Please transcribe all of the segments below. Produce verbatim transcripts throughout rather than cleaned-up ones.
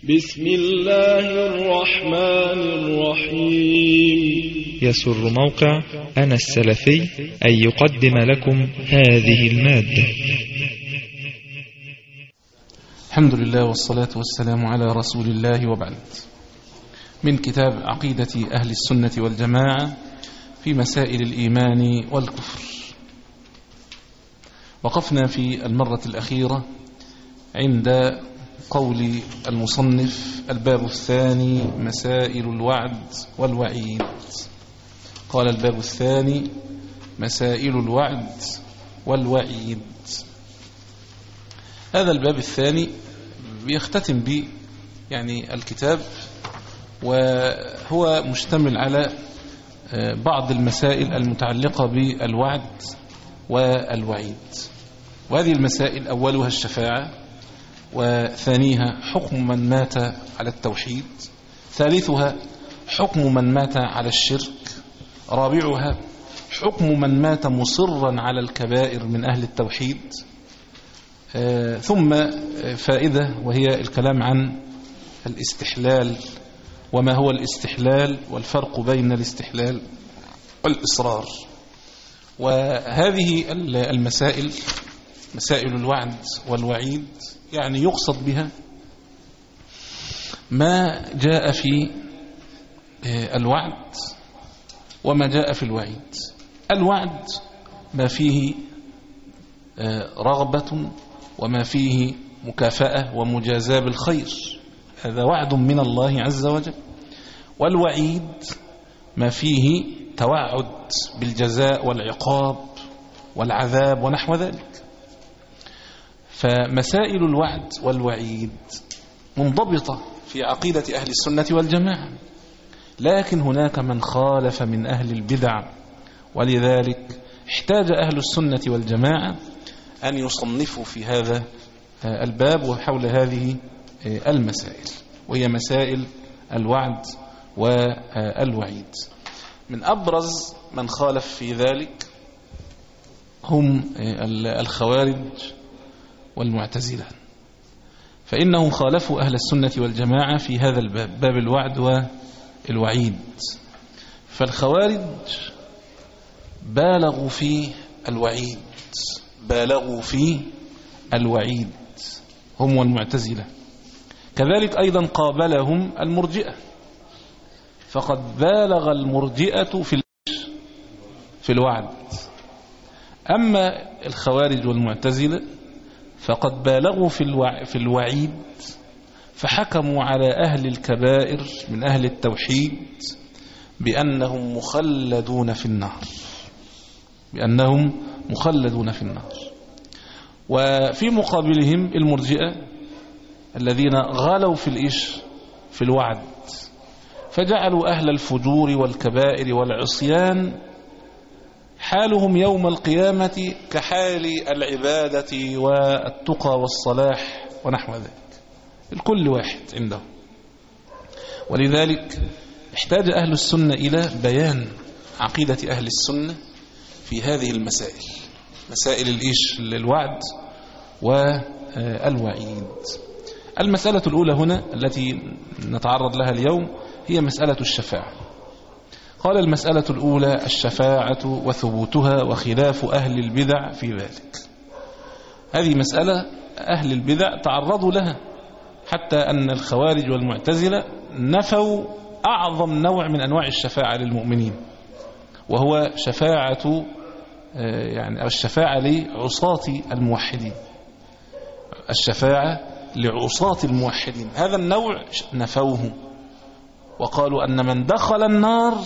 بسم الله الرحمن الرحيم. يسر موقع أنا السلفي أن يقدم لكم هذه المادة. الحمد لله والصلاة والسلام على رسول الله، وبعد. من كتاب عقيدة أهل السنة والجماعة في مسائل الإيمان والكفر. وقفنا في المرة الأخيرة عند قول المصنف: الباب الثاني مسائل الوعد والوعيد. قال: الباب الثاني مسائل الوعد والوعيد. هذا الباب الثاني بيختتم به يعني الكتاب، وهو مشتمل على بعض المسائل المتعلقة بالوعد والوعيد. وهذه المسائل أولها الشفاعة، وثانيها حكم من مات على التوحيد، ثالثها حكم من مات على الشرك، رابعها حكم من مات مصرا على الكبائر من أهل التوحيد، آه ثم فائدة وهي الكلام عن الاستحلال وما هو الاستحلال والفرق بين الاستحلال والإصرار. وهذه المسائل مسائل الوعد والوعيد يعني يقصد بها ما جاء في الوعد وما جاء في الوعيد. الوعد ما فيه رغبة وما فيه مكافأة ومجازاة بالخير، هذا وعد من الله عز وجل. والوعيد ما فيه توعد بالجزاء والعقاب والعذاب ونحو ذلك. فمسائل الوعد والوعيد منضبطة في عقيدة أهل السنة والجماعة، لكن هناك من خالف من أهل البدع، ولذلك احتاج أهل السنة والجماعة أن يصنفوا في هذا الباب وحول هذه المسائل، وهي مسائل الوعد والوعيد. من أبرز من خالف في ذلك هم الخوارج والمعتزلة، فإنهم خالفوا أهل السنة والجماعة في هذا الباب، باب الوعد والوعيد. فالخوارج بالغوا في الوعيد بالغوا في الوعيد هم والمعتزلة. كذلك أيضا قابلهم المرجئة، فقد بالغ المرجئة في في الوعد. أما الخوارج والمعتزلة فقد بالغوا في الوع... في الوعيد، فحكموا على أهل الكبائر من أهل التوحيد بأنهم مخلدون في النار بأنهم مخلدون في النار. وفي مقابلهم المرجئة الذين غالوا في الإيش في الوعد، فجعلوا أهل الفجور والكبائر والعصيان حالهم يوم القيامة كحال العبادة والتقى والصلاح ونحو ذلك، الكل واحد عنده. ولذلك احتاج أهل السنة إلى بيان عقيدة أهل السنة في هذه المسائل، مسائل الإيش الوعد والوعيد. المسألة الأولى هنا التي نتعرض لها اليوم هي مسألة الشفاعة. قال: المسألة الأولى الشفاعة وثبوتها وخلاف أهل البدع في ذلك. هذه مسألة أهل البدع تعرضوا لها، حتى أن الخوارج والمعتزلة نفوا أعظم نوع من أنواع الشفاعة للمؤمنين، وهو شفاعة يعني الشفاعة لعصاة الموحدين، الشفاعة لعصاة الموحدين. هذا النوع نفوه، وقالوا أن من دخل النار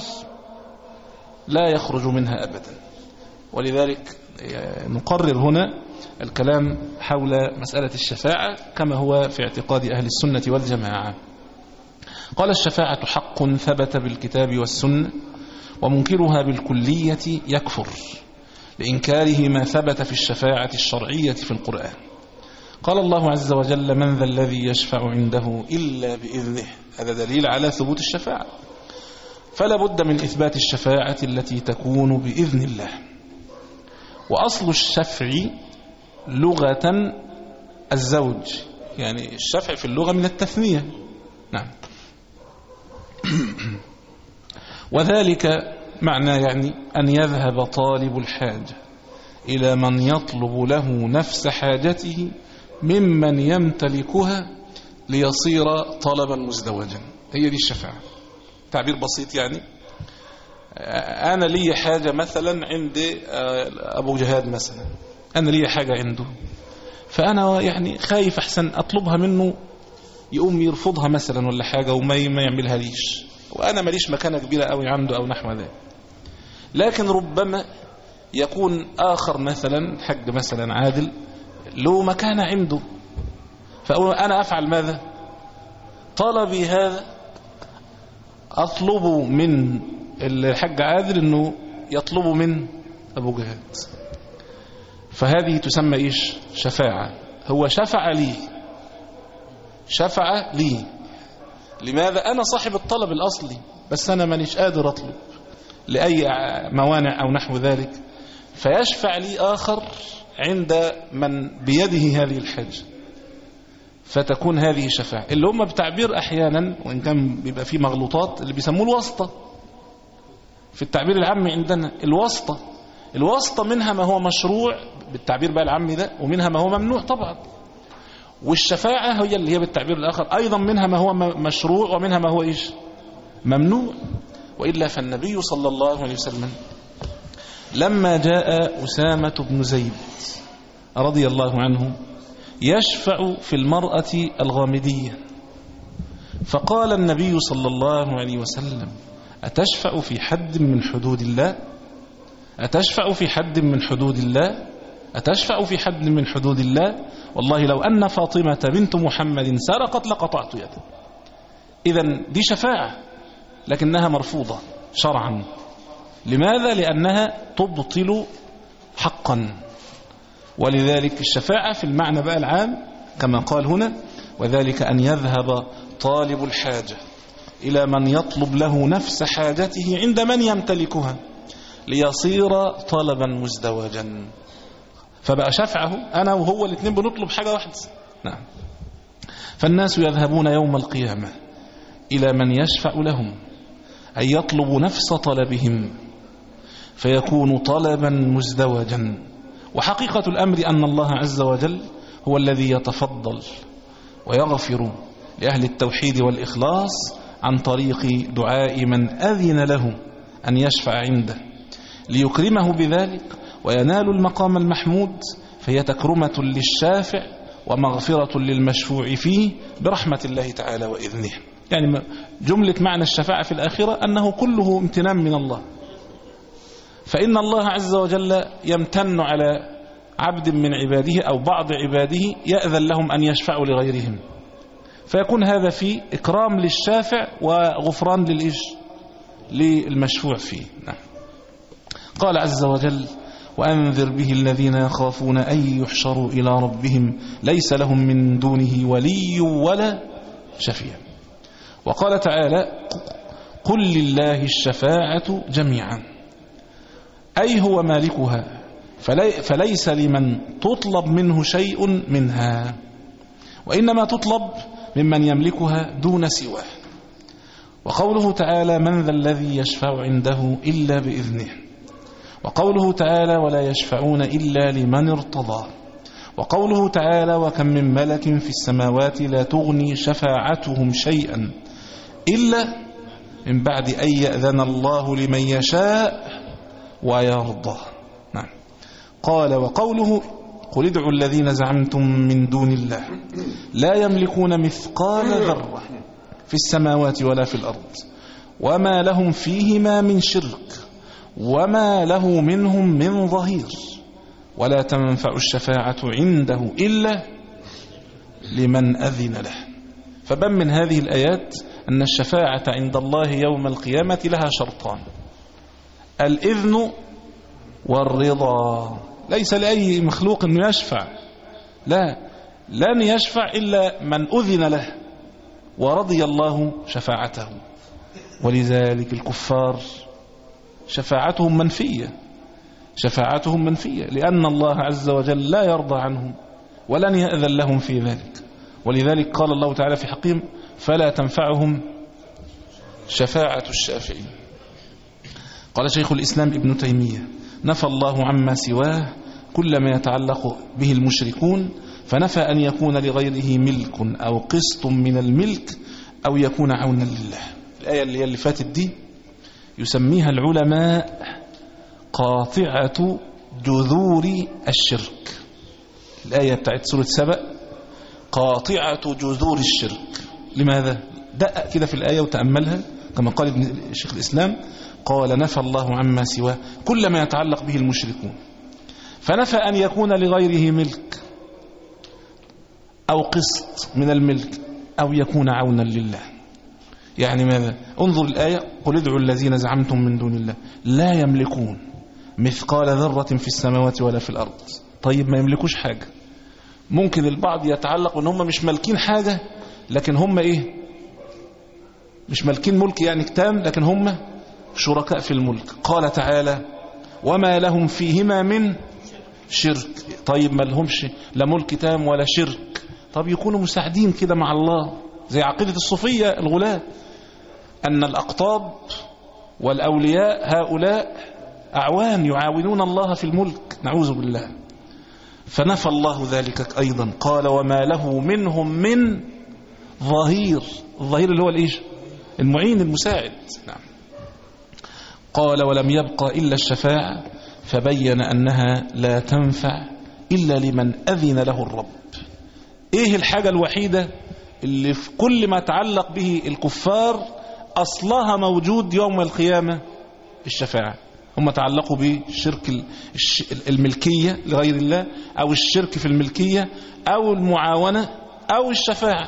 لا يخرج منها أبدا. ولذلك نقرر هنا الكلام حول مسألة الشفاعة كما هو في اعتقاد أهل السنة والجماعة. قال: الشفاعة حق ثبت بالكتاب والسنة، ومنكرها بالكلية يكفر لإنكاره ما ثبت في الشفاعة الشرعية في القرآن. قال الله عز وجل: من ذا الذي يشفع عنده إلا بإذنه. هذا دليل على ثبوت الشفاعة، فلا بد من إثبات الشفاعة التي تكون بإذن الله. وأصل الشفع لغة الزوج، يعني الشفع في اللغة من التثنية، نعم. وذلك معنى يعني أن يذهب طالب الحاجة إلى من يطلب له نفس حاجته ممن يمتلكها ليصير طلبا مزدوجا. هي دي الشفاعة. تعبير بسيط يعني، أنا لي حاجة مثلا عند أبو جهاد مثلا، أنا لي حاجة عنده، فأنا يعني خايف أحسن أطلبها منه يقوم يرفضها مثلا ولا حاجة وما يعملها ليش، وأنا ماليش مكانة كبيرة قوي عنده أو نحو ذلك. لكن ربما يكون آخر مثلا حج مثلا عادل له مكانة عنده، فأنا أفعل ماذا؟ طلبي هذا أطلب من الحج عادل أنه يطلب من أبو جهاد، فهذه تسمى إيش؟ شفاعة. هو شفع لي، شفع لي. لماذا؟ أنا صاحب الطلب الأصلي بس أنا مانيش قادر أطلب لأي موانع أو نحو ذلك، فيشفع لي آخر عند من بيده هذه الحاجة، فتكون هذه شفاعة. اللي هم بتعبير أحيانا وإن كان بيبقى فيه مغلوطات اللي بيسموه الواسطة في التعبير العامي عندنا. الواسطة الواسطة منها ما هو مشروع بالتعبير بقى العامي ده، ومنها ما هو ممنوع طبعا. والشفاعة هي اللي هي بالتعبير الآخر أيضا منها ما هو مشروع ومنها ما هو إيش؟ ممنوع. وإلا فالنبي صلى الله عليه وسلم لما جاء أسامة بن زيد رضي الله عنه يشفع في المرأة الغامدية، فقال النبي صلى الله عليه وسلم: أتشفع في حد من حدود الله؟ أتشفع في حد من حدود الله؟ أتشفع في حد من حدود الله؟ والله لو أن فاطمة بنت محمد سرقت لقطعت يده. إذن دي شفاعة لكنها مرفوضة شرعا. لماذا؟ لأنها تبطل حقا. ولذلك الشفاعة في المعنى بقى العام كما قال هنا: وذلك أن يذهب طالب الحاجة إلى من يطلب له نفس حاجته عند من يمتلكها ليصير طلبا مزدوجا. فبقى شفعه أنا وهو الاثنين بنطلب حاجة واحدة. نعم. فالناس يذهبون يوم القيامة إلى من يشفع لهم أي يطلب نفس طلبهم فيكون طلبا مزدوجا. وحقيقة الأمر أن الله عز وجل هو الذي يتفضل ويغفر لأهل التوحيد والإخلاص عن طريق دعاء من أذن له أن يشفع عنده ليكرمه بذلك وينال المقام المحمود، فهي تكرمة للشافع ومغفرة للمشفوع فيه برحمة الله تعالى وإذنه. يعني جملة معنى الشفاعة في الآخرة أنه كله امتنان من الله، فإن الله عز وجل يمتن على عبد من عباده أو بعض عباده يأذن لهم أن يشفعوا لغيرهم، فيكون هذا في إكرام للشافع وغفران للإيش للمشفوع فيه. نعم. قال عز وجل: وأنذر به الذين يخافون أن يحشروا إلى ربهم ليس لهم من دونه ولي ولا شفيع. وقال تعالى: قل لله الشفاعة جميعا، أي هو مالكها فلي فليس لمن تطلب منه شيء منها، وإنما تطلب ممن يملكها دون سواه. وقوله تعالى: من ذا الذي يشفع عنده إلا بإذنه. وقوله تعالى: ولا يشفعون إلا لمن ارتضى. وقوله تعالى: وكم من ملك في السماوات لا تغني شفاعتهم شيئا إلا من بعد أن يأذن الله لمن يشاء ويرضى. نعم. قال: وقوله: قل ادعوا الذين زعمتم من دون الله لا يملكون مثقال ذرة في السماوات ولا في الأرض وما لهم فيهما من شرك وما له منهم من ظهير ولا تنفع الشفاعة عنده إلا لمن أذن له. فبن من هذه الآيات أن الشفاعة عند الله يوم القيامة لها شرطان: الإذن والرضا. ليس لأي مخلوق أنه يشفع، لا، لن يشفع إلا من أذن له ورضي الله شفاعته. ولذلك الكفار شفاعتهم منفية، شفاعتهم منفية لأن الله عز وجل لا يرضى عنهم ولن يأذن لهم في ذلك. ولذلك قال الله تعالى في حقهم: فلا تنفعهم شفاعة الشافعين. قال شيخ الإسلام ابن تيمية: نفى الله عما سواه كل ما يتعلق به المشركون، فنفى أن يكون لغيره ملك أو قسط من الملك أو يكون عونا لله. الآية اللي, اللي فاتت دي يسميها العلماء قاطعة جذور الشرك. الآية بتاعت سورة سبأ قاطعة جذور الشرك. لماذا؟ دقق كده في الآية وتأملها كما قال ابن شيخ الإسلام: قال نفى الله عما سواه كل ما يتعلق به المشركون، فنفى أن يكون لغيره ملك أو قسط من الملك أو يكون عونا لله. يعني ماذا؟ انظر الآية: قل ادعوا الذين زعمتم من دون الله لا يملكون مثقال ذرة في السماوات ولا في الأرض. طيب ما يملكوش حاجة. ممكن البعض يتعلق ان هم مش مالكين حاجة، لكن هم ايه؟ مش مالكين ملك يعني كتام، لكن هم شركاء في الملك. قال تعالى: وما لهم فيهما من شرك. طيب ما لهمش لا ملك تام ولا شرك، طب يكونوا مساعدين كده مع الله، زي عقيدة الصوفية الغلاة أن الأقطاب والأولياء هؤلاء أعوان يعاونون الله في الملك، نعوذ بالله. فنفى الله ذلك أيضا، قال: وما له منهم من ظهير. الظهير اللي هو الإيش؟ المعين المساعد. نعم. قال: ولم يبقى إلا الشفاعة، فبين أنها لا تنفع إلا لمن أذن له الرب. إيه الحاجة الوحيدة اللي في كل ما تعلق به الكفار أصلها موجود يوم القيامة؟ الشفاعة. هم تعلقوا بالشرك الملكية لغير الله، أو الشرك في الملكية، أو المعاونة، أو الشفاعة.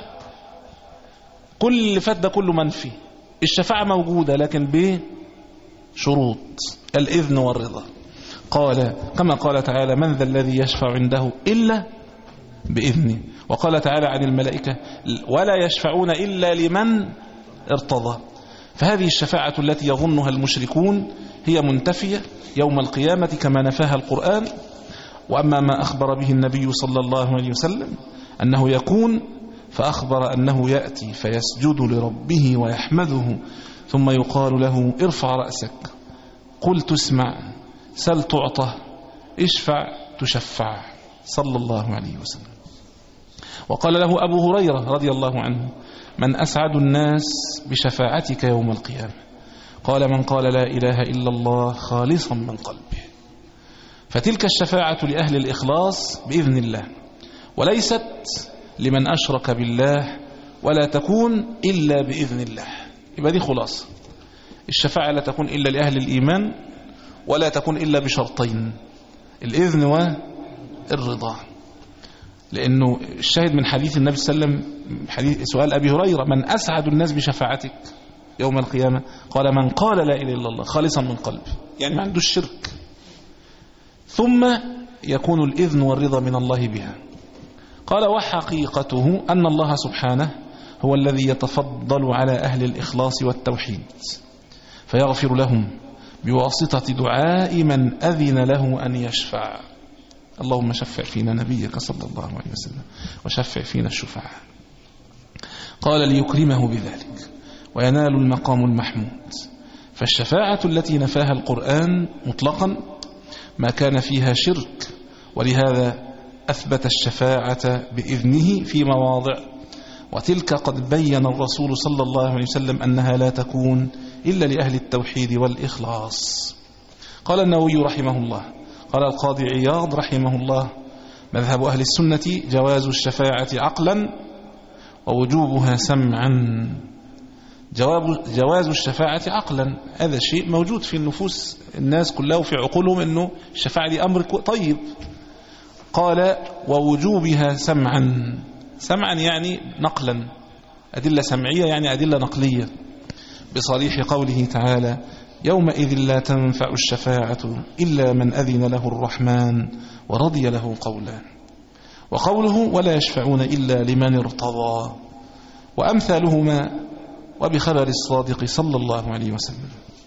كل اللي فات ده كله منفي. الشفاعة موجودة لكن بشروط الإذن والرضا. قال كما قال تعالى: من ذا الذي يشفع عنده إلا بإذنه. وقال تعالى عن الملائكة: ولا يشفعون إلا لمن ارتضى. فهذه الشفاعة التي يظنها المشركون هي منتفية يوم القيامة كما نفاها القرآن. وأما ما أخبر به النبي صلى الله عليه وسلم أنه يكون، فأخبر أنه يأتي فيسجد لربه ويحمده، ثم يقال له: ارفع رأسك، قل تسمع، سل تعطى، اشفع تشفع، صلى الله عليه وسلم. وقال له أبو هريرة رضي الله عنه: من أسعد الناس بشفاعتك يوم القيامة؟ قال: من قال لا إله إلا الله خالصا من قلبه. فتلك الشفاعة لأهل الإخلاص بإذن الله، وليست لمن أشرك بالله، ولا تكون إلا بإذن الله. يبقى دي خلاصة. الشفاعة لا تكون إلا لأهل الإيمان، ولا تكون إلا بشرطين: الإذن والرضا. لأنه الشاهد من حديث النبي صلى الله عليه وسلم، حديث سؤال أبي هريرة: من أسعد الناس بشفاعتك يوم القيامة؟ قال: من قال لا إله إلا الله خالصا من قلبه، يعني ما عندوش شرك. ثم يكون الإذن والرضا من الله بها. قال: وحقيقته أن الله سبحانه هو الذي يتفضل على أهل الإخلاص والتوحيد، فيغفر لهم بواسطة دعاء من أذن له أن يشفع. اللهم شفع فينا نبيك صلى الله عليه وسلم، وشفع فينا الشفعاء. قال: ليكرمه بذلك وينال المقام المحمود. فالشفاعة التي نفاها القرآن مطلقا ما كان فيها شرك، ولهذا أثبت الشفاعة بإذنه في مواضع، وتلك قد بين الرسول صلى الله عليه وسلم أنها لا تكون إلا لأهل التوحيد والإخلاص. قال النووي رحمه الله. قال القاضي عياض رحمه الله: مذهب أهل السنة جواز الشفاعة عقلا ووجوبها سمعا. جواب جواز الشفاعة عقلا، هذا شيء موجود في النفوس الناس كلها وفي عقولهم، أنه الشفاعة دي أمر طيب. قال: ووجوبها سمعا. سمعا يعني نقلا، أدلة سمعية يعني أدلة نقلية، بصريح قوله تعالى: يومئذ لا تنفع الشفاعة إلا من أذن له الرحمن ورضي له قولا. وقوله: ولا يشفعون إلا لمن ارتضى، وأمثالهما، وبخبر الصادق صلى الله عليه وسلم.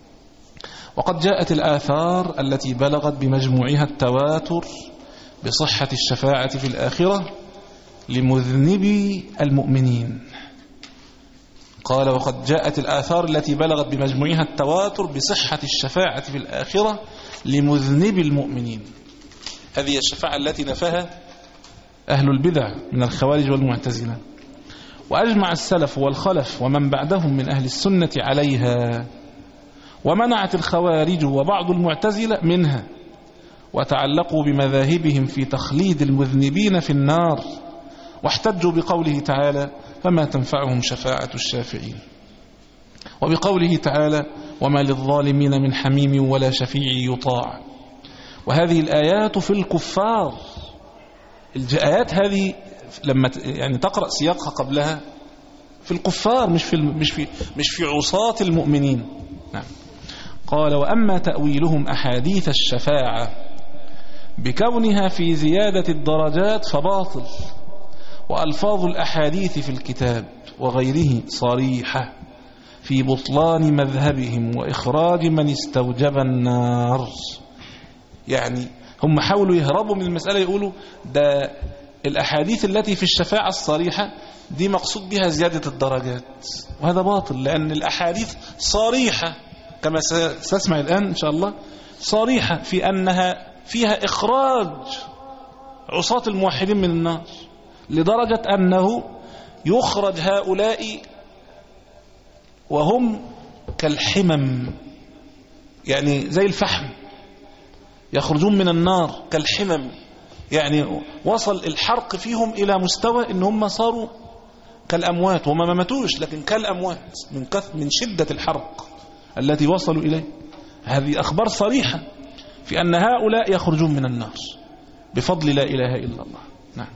وقد جاءت الآثار التي بلغت بمجموعها التواتر بصحة الشفاعة في الآخرة لمذنبي المؤمنين. قال وقد جاءت الآثار التي بلغت بمجموعها التواتر بصحة الشفاعة في الآخرة لمذنب المؤمنين. هذه الشفاعة التي نفاها أهل البدع من الخوارج والمعتزلة. وأجمع السلف والخلف ومن بعدهم من أهل السنة عليها، ومنعت الخوارج وبعض المعتزلة منها، وتعلقوا بمذاهبهم في تخليد المذنبين في النار، واحتجوا بقوله تعالى فما تنفعهم شفاعة الشافعين، وبقوله تعالى وما للظالمين من حميم ولا شفيع يطاع. وهذه الآيات في الكفار، الآيات هذه لما يعني تقرأ سياقها قبلها في الكفار، مش في مش في مش في عصاة المؤمنين. نعم. قال وأما تأويلهم أحاديث الشفاعة بكونها في زيادة الدرجات فباطل، وألفاظ الأحاديث في الكتاب وغيره صريحة في بطلان مذهبهم وإخراج من استوجب النار. يعني هم حاولوا يهربوا من المسألة، يقولوا ده الأحاديث التي في الشفاعة الصريحة دي مقصود بها زيادة الدرجات، وهذا باطل، لأن الأحاديث صريحة كما ستسمع الآن إن شاء الله، صريحة في أنها فيها إخراج عصاة الموحدين من النار، لدرجة أنه يخرج هؤلاء وهم كالحمم، يعني زي الفحم، يخرجون من النار كالحمم، يعني وصل الحرق فيهم إلى مستوى إن هم صاروا كالأموات، وما ماتوش لكن كالأموات من كث من شدة الحرق التي وصلوا إليه. هذه أخبار صريحة في أن هؤلاء يخرجون من النار بفضل لا إله إلا الله. نعم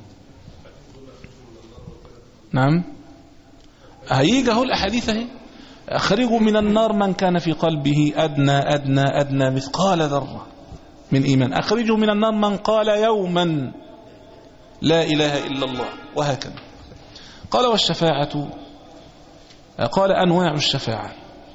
نعم هيجي اهو الأحاديث اهي، أخرجوا من النار من كان في قلبه أدنى أدنى أدنى مثقال ذرة من إيمان، أخرجوا من النار من قال يوما لا إله إلا الله، وهكذا. قال والشفاعة، قال أنواع الشفاعة،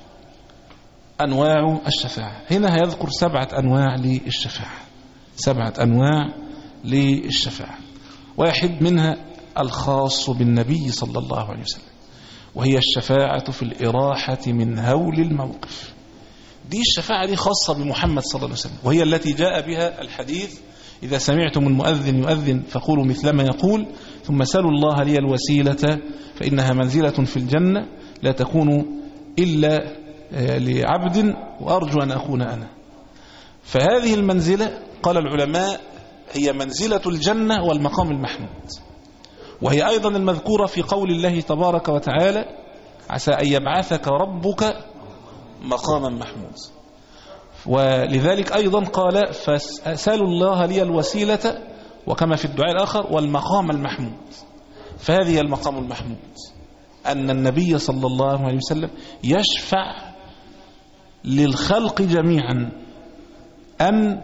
أنواع الشفاعة هنا هيذكر سبعة أنواع للشفاعة، سبعة أنواع للشفاعة. واحد منها الخاص بالنبي صلى الله عليه وسلم، وهي الشفاعة في الإراحة من هول الموقف. دي الشفاعة دي خاصة بمحمد صلى الله عليه وسلم، وهي التي جاء بها الحديث إذا سمعتم المؤذن يؤذن فقولوا مثلما يقول ثم سلوا الله لي الوسيلة فإنها منزلة في الجنة لا تكون إلا لعبد وأرجو أن أكون أنا. فهذه المنزلة قال العلماء هي منزلة الجنة والمقام المحمود، وهي أيضا المذكورة في قول الله تبارك وتعالى عسى أن يبعثك ربك مقاما محمود. ولذلك أيضا قال فسألوا الله لي الوسيلة، وكما في الدعاء الآخر والمقام المحمود. فهذه المقام المحمود أن النبي صلى الله عليه وسلم يشفع للخلق جميعا أن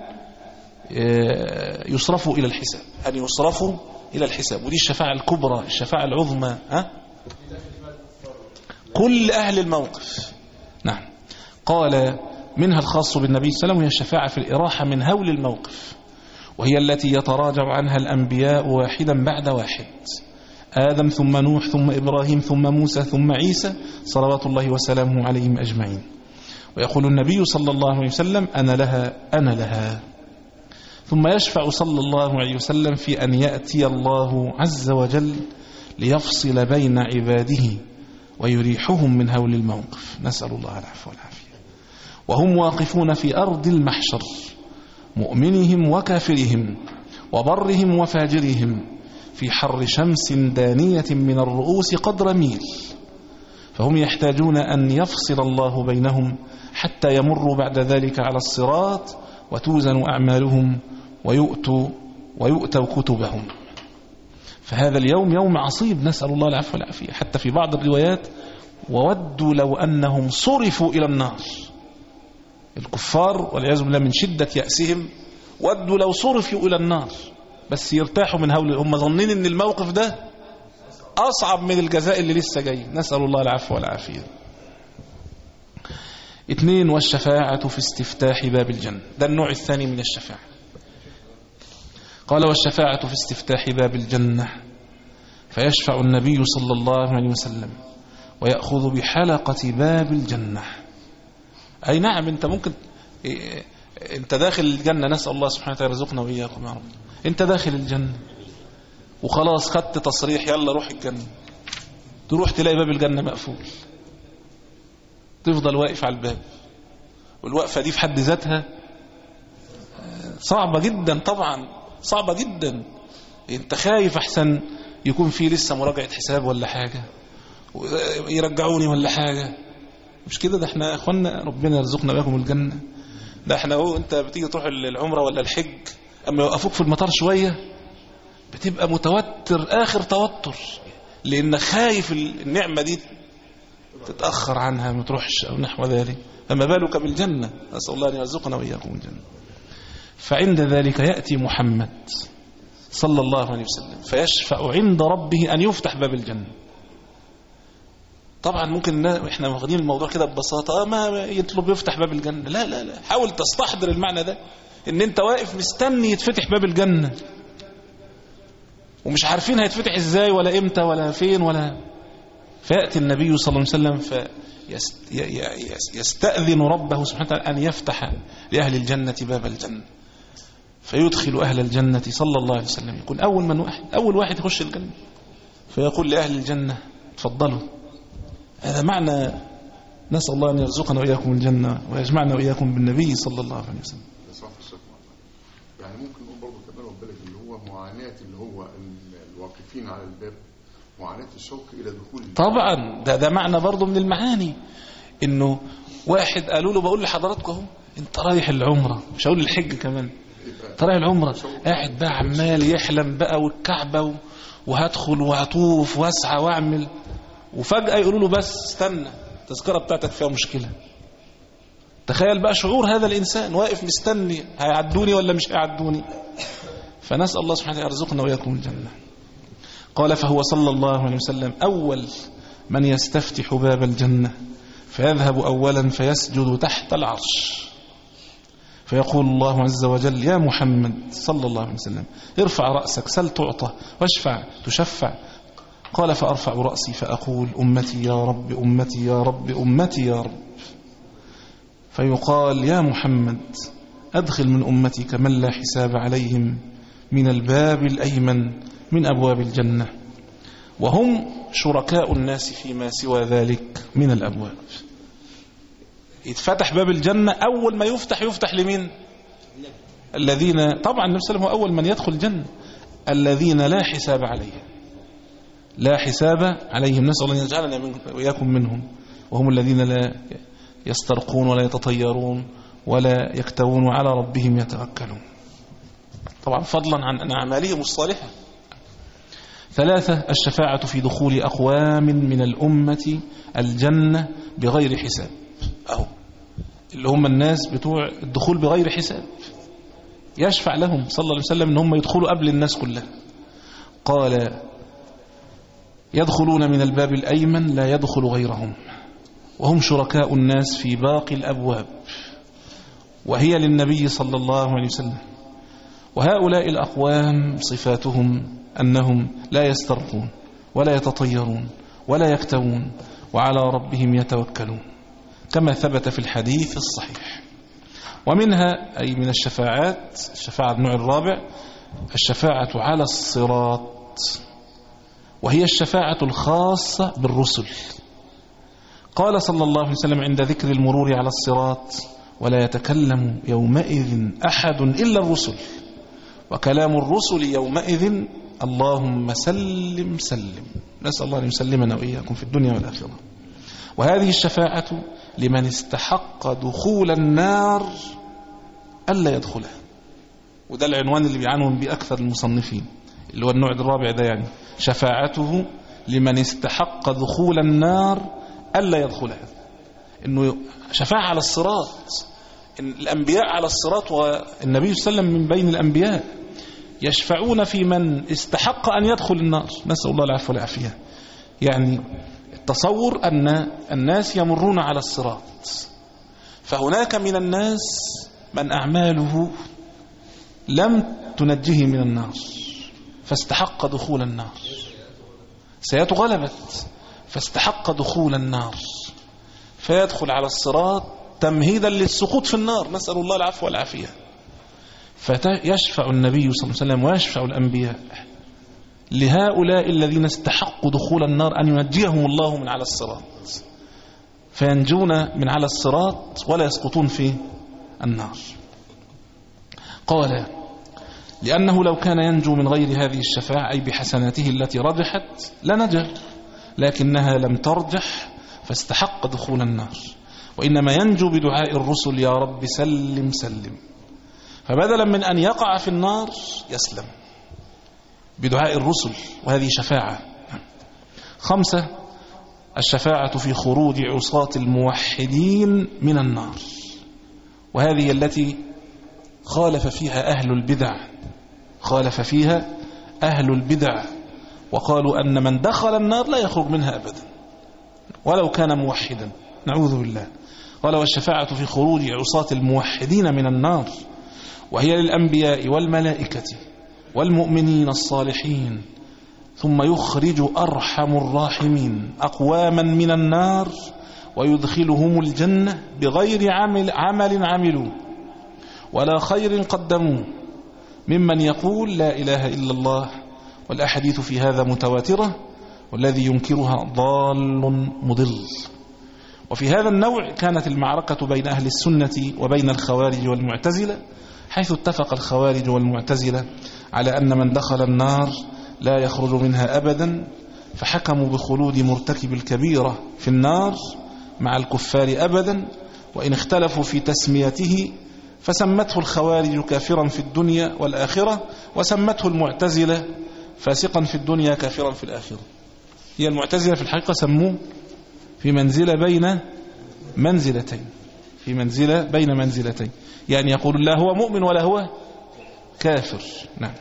يصرفوا إلى الحساب، أن يصرفوا إلى الحساب. ودي الشفاعة الكبرى، الشفاعة العظمى، ها؟ كل أهل الموقف. نعم. قال منها الخاص بالنبي صلى الله عليه وسلم وهي الشفاعة في الإراحة من هول الموقف، وهي التي يتراجع عنها الأنبياء واحدا بعد واحد، آدم ثم نوح ثم إبراهيم ثم موسى ثم عيسى صلوات الله وسلامه عليهم أجمعين. ويقول النبي صلى الله عليه وسلم أنا لها أنا لها. ثم يشفع صلى الله عليه وسلم في أن يأتي الله عز وجل ليفصل بين عباده ويريحهم من هول الموقف، نسأل الله العفو والعافية، وهم واقفون في أرض المحشر مؤمنهم وكافرهم وبرهم وفاجرهم في حر شمس دانية من الرؤوس قدر ميل، فهم يحتاجون أن يفصل الله بينهم حتى يمروا بعد ذلك على الصراط وتوزن أعمالهم ويؤتوا ويؤتوا كتبهم. فهذا اليوم يوم عصيب، نسأل الله العفو والعافية. حتى في بعض الروايات وودوا لو أنهم صرفوا إلى النار، الكفار والعياذ بالله من شدة يأسهم ودوا لو صرفوا إلى النار بس يرتاحوا من هول، هم ظنين ان الموقف ده أصعب من الجزاء اللي لسه جاي، نسأل الله العفو والعافية. اثنين والشفاعة في استفتاح باب الجنة، ده النوع الثاني من الشفاعة. قال والشفاعة في استفتاح باب الجنة، فيشفع النبي صلى الله عليه وسلم ويأخذ بحلقة باب الجنة. أي نعم، أنت ممكن إيه أنت داخل الجنة، نسأل الله سبحانه وتعالى يرزقنا وإياكم يا رب. أنت داخل الجنة وخلاص خدت تصريح يلا روح الجنة، تروح تلاقي باب الجنة مقفول، تفضل واقف على الباب. والوقفة دي في حد ذاتها صعبة جدا، طبعا صعبة جدا. انت خايف احسن يكون في لسه مراجعة حساب ولا حاجة يرجعوني ولا حاجة. مش كده؟ ده احنا اخوانا ربنا يرزقنا وياكم الجنة. ده احنا هو انت بتيجي تروح العمرة ولا الحج، اما يوقفوك في المطار شوية بتبقى متوتر اخر توتر، لان خايف النعمة دي تتأخر عنها ما تروحش او نحو ذلك، فما بالك بالجنة. نسأل الله ان يرزقنا وإياكم الجنة. فعند ذلك يأتي محمد صلى الله عليه وسلم فيشفع عند ربه أن يفتح باب الجنة. طبعا ممكن احنا واخدين الموضوع كده ببساطة، ما يطلب يفتح باب الجنة، لا لا لا، حاول تستحضر المعنى ده، ان انت واقف مستني يتفتح باب الجنة ومش عارفين هيتفتح ازاي ولا امتى ولا فين ولا. فيأتي النبي صلى الله عليه وسلم فيستأذن ربه سبحانه وتعالى أن يفتح لأهل الجنة باب الجنة، فيدخل أهل الجنة صلى الله عليه وسلم، يكون أول من واحد أول واحد يخش الجنة، فيقول لأهل الجنة تفضلوا. هذا معنى نسأل الله أن يرزقنا وإياكم الجنة ويجمعنا وإياكم بالنبي صلى الله عليه وسلم. يعني ممكن نقول برضه كمان وبالك اللي هو معاناة اللي هو الواقفين على الباب، معاناة الشوق إلى دخول. طبعا ده ده معنى برضه من المعاني، إنه واحد قالوا له بقول لحضراتكم اهو أنت رايح العمرة، مش هقول الحج كمان، أنت رايح العمرة، قاعد بقى عمال يحلم بقى والكعبة وهدخل وهطوف واسعى واعمل، وفجأة يقولوا له بس استنى التذكرة بتاعتك فيها مشكلة. تخيل بقى شعور هذا الإنسان واقف مستني، هيعدوني ولا مش هيعدوني؟ فنسأل الله سبحانه وتعالى يرزقنا وإياكم الجنة. قال فهو صلى الله عليه وسلم أول من يستفتح باب الجنة، فيذهب أولا فيسجد تحت العرش، فيقول الله عز وجل يا محمد صلى الله عليه وسلم ارفع رأسك سل تعطى واشفع تشفع. قال فأرفع رأسي فأقول أمتي يا رب أمتي يا رب أمتي يا رب. فيقال يا محمد أدخل من أمتك من لا حساب عليهم من الباب الأيمن من أبواب الجنة، وهم شركاء الناس فيما سوى ذلك من الأبواب. يتفتح باب الجنة، أول ما يفتح يفتح لمين؟ الذين طبعا النبي صلى الله عليه وسلم هو أول من يدخل الجنة، الذين لا حساب عليهم، لا حساب عليهم، نسأل الله أن يجعلنا وإياكم منهم، وهم الذين لا يسترقون ولا يتطيرون ولا يكتوون وعلى ربهم يتوكلون، طبعا فضلا عن أعمالهم الصالحة. ثلاثة الشفاعة في دخول أقوام من الأمة الجنة بغير حساب، أهو اللي هم الناس بتوع الدخول بغير حساب، يشفع لهم صلى الله عليه وسلم إن هم يدخلوا قبل الناس كلها. قال يدخلون من الباب الأيمن لا يدخل غيرهم، وهم شركاء الناس في باقي الأبواب، وهي للنبي صلى الله عليه وسلم. وهؤلاء الأقوام صفاتهم أنهم لا يسترقون ولا يتطيرون ولا يكتوون وعلى ربهم يتوكلون، كما ثبت في الحديث الصحيح. ومنها أي من الشفاعات، الشفاعة النوع الرابع الشفاعة على الصراط، وهي الشفاعة الخاصة بالرسل. قال صلى الله عليه وسلم عند ذكر المرور على الصراط ولا يتكلم يومئذ أحد إلا الرسل، وكلام الرسل يومئذ اللهم سلم سلم. نسأل الله أن يسلمنا وإياكم في الدنيا والآخرة. وهذه الشفاعة لمن استحق دخول النار ألا يدخلها، وده العنوان اللي بيعنون بأكثر المصنفين، اللي هو النوع الرابع ده، يعني شفاعته لمن استحق دخول النار ألا يدخلها، إنه شفاعة على الصراط. إن الأنبياء على الصراط والنبي صلى الله عليه وسلم من بين الأنبياء يشفعون في من استحق أن يدخل النار، نسأل الله العفو والعافية. يعني التصور أن الناس يمرون على الصراط، فهناك من الناس من أعماله لم تنجه من النار فاستحق دخول النار، سيئته غلبت، فاستحق دخول النار فيدخل على الصراط تمهيدا للسقوط في النار، نسأل الله العفو والعافية. فيشفع النبي صلى الله عليه وسلم ويشفع الأنبياء لهؤلاء الذين استحقوا دخول النار أن ينجيهم الله من على الصراط، فينجون من على الصراط ولا يسقطون في النار. قال لأنه لو كان ينجو من غير هذه الشفاعة أي بحسناته التي رجحت لنجا، لكنها لم ترجح فاستحق دخول النار، وإنما ينجو بدعاء الرسل يا رب سلم سلم، فبدلا من أن يقع في النار يسلم بدعاء الرسل، وهذه شفاعة. خمسة الشفاعة في خروج عصاة الموحدين من النار، وهذه التي خالف فيها أهل البدع خالف فيها أهل البدع وقالوا أن من دخل النار لا يخرج منها أبدا ولو كان موحدا، نعوذ بالله. قال والشفاعة في خروج عصاة الموحدين من النار، وهي للأنبياء والملائكة والمؤمنين الصالحين، ثم يخرج أرحم الراحمين أقواما من النار ويدخلهم الجنة بغير عمل, عمل عملوا ولا خير قدموا، ممن يقول لا إله إلا الله، والأحاديث في هذا متواترة، والذي ينكرها ضال مضل. وفي هذا النوع كانت المعركة بين أهل السنة وبين الخوارج والمعتزلة، حيث اتفق الخوارج والمعتزلة على أن من دخل النار لا يخرج منها أبدا، فحكموا بخلود مرتكب الكبيرة في النار مع الكفار أبدا، وإن اختلفوا في تسميته فسمته الخوارج كافرا في الدنيا والآخرة، وسمته المعتزلة فاسقا في الدنيا كافرا في الآخرة. هي المعتزلة في الحقيقة سموه في منزلة بين منزلتين في منزلة بين منزلتين يعني يقول لا هو مؤمن ولا هو كافر. نعم.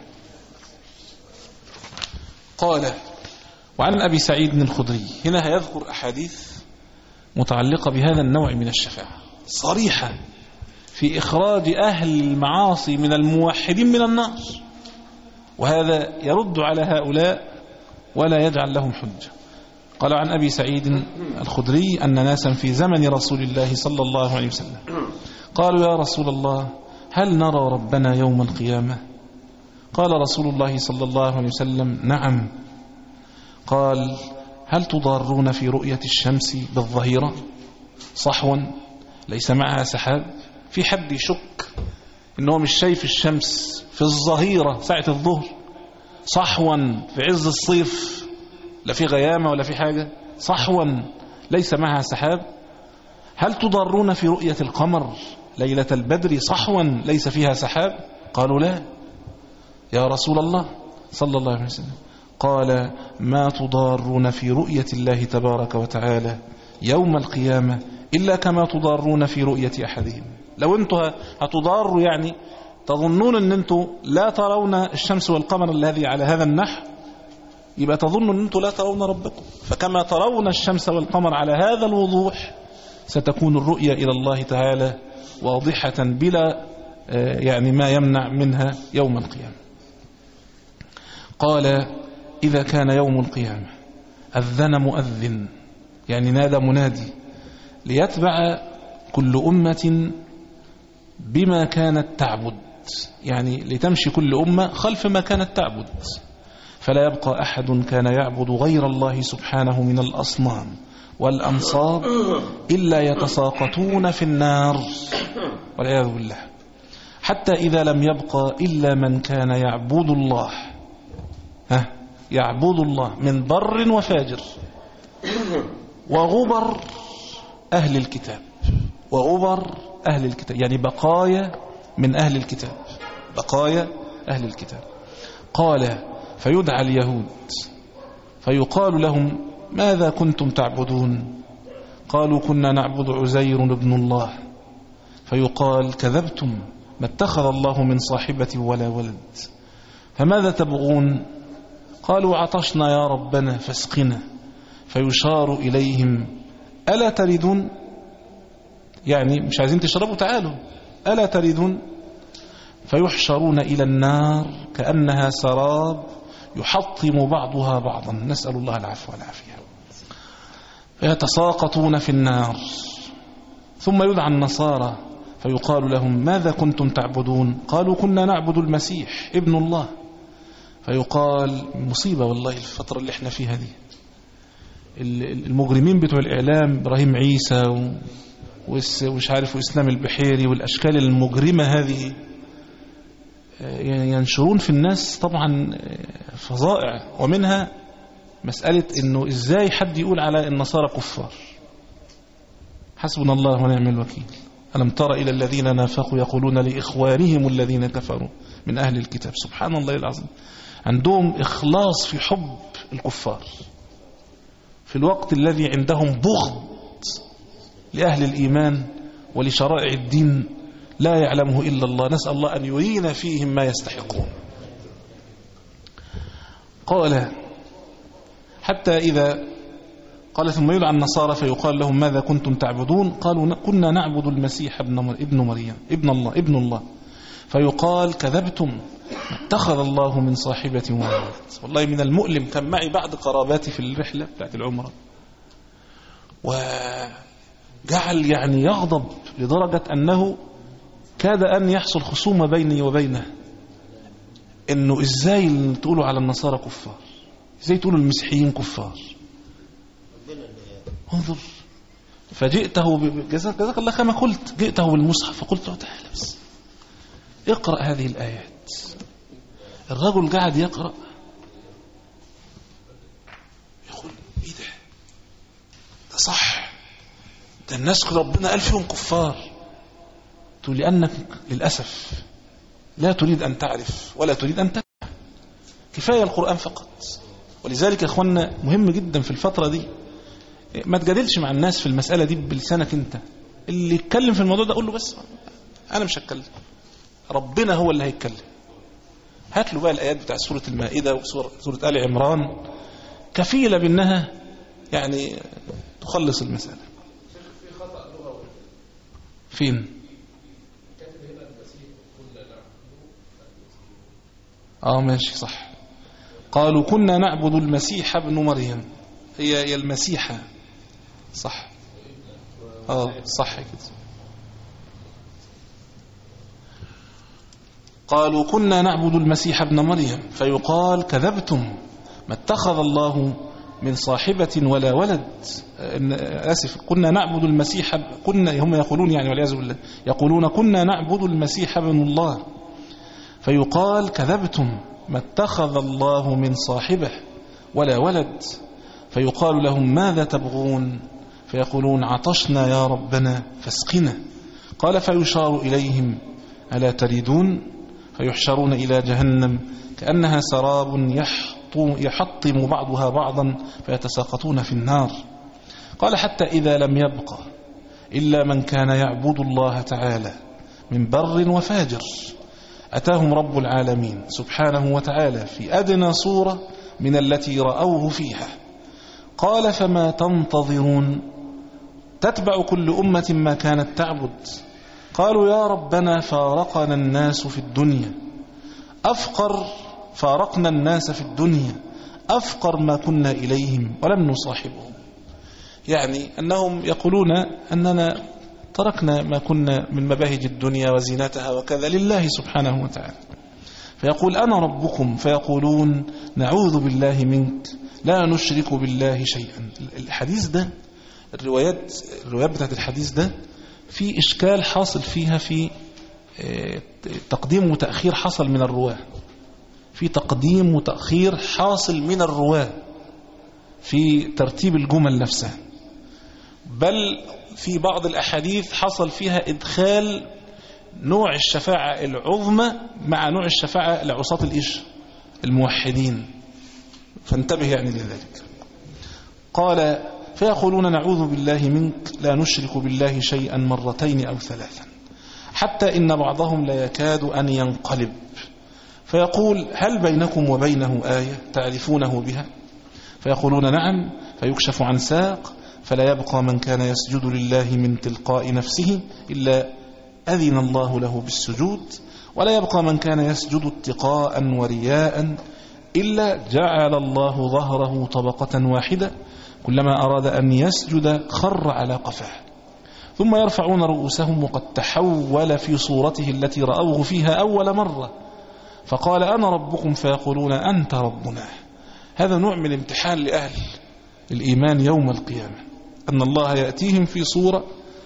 قال وعن أبي سعيد الخدري، هنا هيذكر أحاديث متعلقة بهذا النوع من الشفاعة صريحة في إخراج أهل المعاصي من الموحدين من النار، وهذا يرد على هؤلاء ولا يجعل لهم حجة. قال عن أبي سعيد الخدري أن ناسا في زمن رسول الله صلى الله عليه وسلم قالوا يا رسول الله هل نرى ربنا يوم القيامة؟ قال رسول الله صلى الله عليه وسلم نعم. قال هل تضارون في رؤية الشمس بالظهيرة صحوا ليس معها سحاب؟ في حد يشك إنه مش شايف الشمس في الظهيرة ساعة الظهر صحوا في عز الصيف، لا في غيامة ولا في حاجة، صحوا ليس معها سحاب؟ هل تضارون في رؤية القمر ليلة البدر صحوا ليس فيها سحاب؟ قالوا لا يا رسول الله صلى الله عليه وسلم. قال ما تضارون في رؤية الله تبارك وتعالى يوم القيامة إلا كما تضارون في رؤية أحدهم. لو أنتم هتضاروا يعني تظنون أن أنتم لا ترون الشمس والقمر الذي على هذا النحو، يبقى تظنوا أن أنتم لا ترون ربكم، فكما ترون الشمس والقمر على هذا الوضوح ستكون الرؤية إلى الله تعالى واضحة بلا يعني ما يمنع منها يوم القيامة. قال إذا كان يوم القيامة أذن مؤذن، يعني نادى منادي ليتبع كل أمة بما كانت تعبد، يعني لتمشي كل أمة خلف ما كانت تعبد، فلا يبقى أحد كان يعبد غير الله سبحانه من الأصنام والأنصاب إلا يتساقطون في النار والعياذ بالله، حتى إذا لم يبقى إلا من كان يعبد الله ها يعبد الله من بر وفاجر وغبر أهل الكتاب وغبر أهل الكتاب، يعني بقايا من أهل الكتاب بقايا أهل الكتاب. قال فيدعى اليهود فيقال لهم ماذا كنتم تعبدون؟ قالوا كنا نعبد عزير ابن الله. فيقال كذبتم، ما اتخذ الله من صاحبة ولا ولد، فماذا تبغون؟ قالوا عطشنا يا ربنا فاسقنا. فيشار إليهم ألا تريدون، يعني مش عايزين تشربوا تعالوا ألا تريدون؟ فيحشرون إلى النار كأنها سراب يحطم بعضها بعضا، نسأل الله العفو والعافية. يتساقطون في النار. ثم يدعى النصارى فيقال لهم ماذا كنتم تعبدون؟ قالوا كنا نعبد المسيح ابن الله. فيقال مصيبة والله الفترة اللي احنا فيها دي، المجرمين بتوع الإعلام إبراهيم عيسى ومش عارف وإسلام البحيري والأشكال المجرمة هذه ينشرون في الناس طبعا فظائع، ومنها مسألة إنه إزاي حد يقول على النصارى كفار. حسبنا الله ونعم الوكيل. ألم تر إلى الذين نافقوا يقولون لإخوانهم الذين كفروا من أهل الكتاب. سبحان الله العظيم، عندهم إخلاص في حب الكفار في الوقت الذي عندهم بغض لأهل الإيمان ولشرائع الدين لا يعلمه إلا الله. نسأل الله أن يرينا فيهم ما يستحقون. قال حتى إذا قال ثم يدعى النصارى فيقال لهم ماذا كنتم تعبدون؟ قالوا كنا نعبد المسيح ابن مريم ابن الله ابن الله. فيقال كذبتم، اتخذ الله من صاحبة وولد. والله من المؤلم، كان معي بعض قراباتي في الرحلة بتاعت العمرة، وجعل يعني يغضب لدرجة أنه كاد أن يحصل خصومة بيني وبينه، إنه إزاي تقولوا على النصارى كفار، إزاي تقولوا المسيحيين كفار. انظر. فجئته جزاك جزاك الله كما قلت، جئته بالمصحف فقلت له تعالى بس اقرأ هذه الآيات. الرجل قاعد يقرأ يقول ايه ده ده صح، ده الناس ربنا قال فيهم كفار. تقول لأنك للأسف لا تريد أن تعرف ولا تريد أن تفهم، كفاية القرآن فقط. ولذلك يا أخوانا مهم جدا في الفترة دي ما تجادلش مع الناس في المسألة دي بلسانك انت. اللي يتكلم في الموضوع ده قول له بس أنا مش هتكلم، ربنا هو اللي هيتكلم. هات له بقى الآيات بتاع سورة المائدة وسورة سورة آل عمران، كفيلة بأنها يعني تخلص المسألة. فين؟ اه ماشي صح. قالوا كنا نعبد المسيح ابن مريم، هي هي المسيحة صح. اه صح كده. قالوا كنا نعبد المسيح ابن مريم. فيقال كذبتم، ما اتخذ الله من صاحبة ولا ولد. آسف، كنا نعبد المسيح، كنا هم يقولون يعني والعياذ بالله يقولون كنا نعبد المسيح ابن الله. فيقال كذبتم، ما اتخذ الله من صاحبة ولا ولد. فيقال لهم ماذا تبغون؟ فيقولون عطشنا يا ربنا فاسقنا. قال فيشار إليهم ألا تريدون؟ فيحشرون إلى جهنم كأنها سراب يحطم بعضها بعضا فيتساقطون في النار. قال حتى إذا لم يبق إلا من كان يعبد الله تعالى من بر وفاجر أتاهم رب العالمين سبحانه وتعالى في أدنى صورة من التي رأوه فيها. قال فما تنتظرون؟ تتبع كل أمة ما كانت تعبد. قالوا يا ربنا فارقنا الناس في الدنيا أفقر فارقنا الناس في الدنيا أفقر ما كنا إليهم ولم نصاحبهم. يعني أنهم يقولون أننا تركنا ما كنا من مباهج الدنيا وزينتها وكذا لله سبحانه وتعالى. فيقول أنا ربكم، فيقولون نعوذ بالله منك لا نشرك بالله شيئا. الحديث ده الروايات الروايات بتاعت الحديث ده في إشكال حاصل فيها، في تقديم وتأخير حصل من الرواة، في تقديم وتأخير حاصل من الرواة في ترتيب الجمل نفسها. بل في بعض الأحاديث حصل فيها إدخال نوع الشفاعة العظمى مع نوع الشفاعة لعصاة الإيش الموحدين، فانتبه يعني لذلك. قال فيقولون نعوذ بالله منك لا نشرك بالله شيئا مرتين أو ثلاثا حتى إن بعضهم لا يكاد أن ينقلب فيقول هل بينكم وبينه آية تعرفونه بها؟ فيقولون نعم. فيكشف عن ساق فلا يبقى من كان يسجد لله من تلقاء نفسه إلا أذن الله له بالسجود، ولا يبقى من كان يسجد اتقاء ورياء إلا جعل الله ظهره طبقة واحدة كلما أراد أن يسجد خر على قفاه، ثم يرفعون رؤوسهم وقد تحول في صورته التي رأوه فيها أول مرة، فقال أنا ربكم فيقولون أنت ربنا. هذا نوع من امتحان لأهل الإيمان يوم القيامة، أن الله يأتيهم في صورة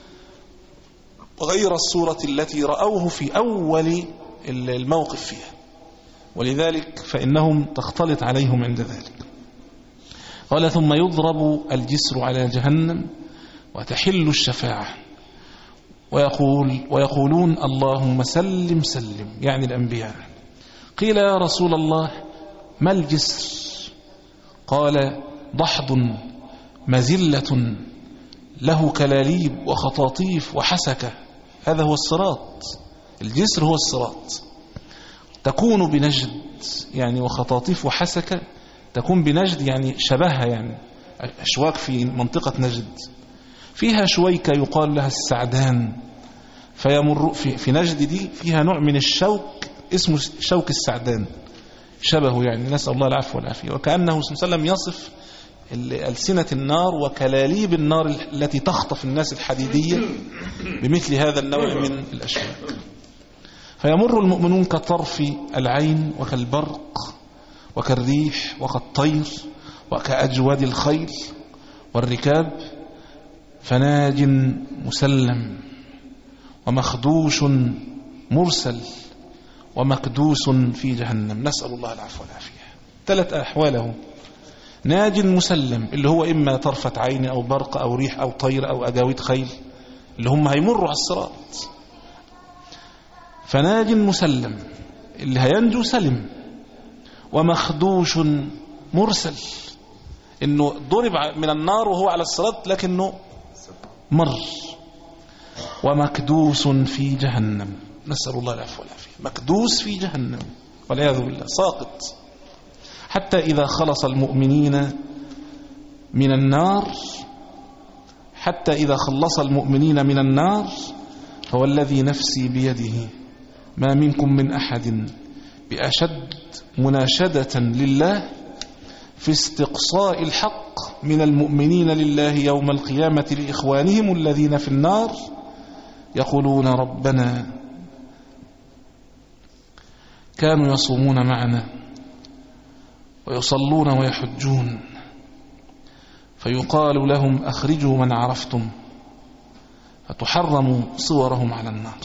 غير الصورة التي رأوه في أول الموقف فيها، ولذلك فإنهم تختلط عليهم عند ذلك. قال ثم يضرب الجسر على جهنم وتحل الشفاعة ويقول ويقولون اللهم سلم سلم، يعني الأنبياء. قيل يا رسول الله ما الجسر؟ قال ضحض مزلة له كلاليب وخطاطيف وحسكة، هذا هو الصراط. الجسر هو الصراط، تكون بنجد يعني وخطاطيف وحسكة، تكون بنجد يعني شبهها، يعني أشواك في منطقة نجد، فيها شويكة يقال لها السعدان، فيمر في, في نجد دي فيها نوع من الشوك اسمه شوك السعدان، شبهه يعني، نسأل الله العفو والعافية. وكأنه صلى الله عليه وسلم يصف ألسنة النار وكلاليب النار التي تخطف الناس الحديدية بمثل هذا النوع من الأشواك. فيمر المؤمنون كطرف العين وكالبرق وكالريح وكالطير وكأجود الخيل والركاب، فناج مسلم ومخدوش مرسل ومكدوس في جهنم، نسأل الله العفو والعافية. ثلاث أحواله: ناج مسلم اللي هو إما طرفة عين أو برق أو ريح أو طير أو أجاويد خيل اللي هم هيمروا على الصراط، فناج مسلم اللي هينجو سلم، ومخدوش مرسل إنه ضرب من النار وهو على الصراط لكنه مر، ومكدوس في جهنم، نسأل الله العفو والعافية. مكدوس في جهنم والعياذ بالله، ساقط. حتى إذا خلص المؤمنين من النار حتى إذا خلص المؤمنين من النار فوالذي نفسي بيده ما منكم من أحد بأشد مناشدة لله في استقصاء الحق من المؤمنين لله يوم القيامة لإخوانهم الذين في النار يقولون ربنا كانوا يصومون معنا ويصلون ويحجون، فيقال لهم أخرجوا من عرفتم، فتحرم صورهم على النار.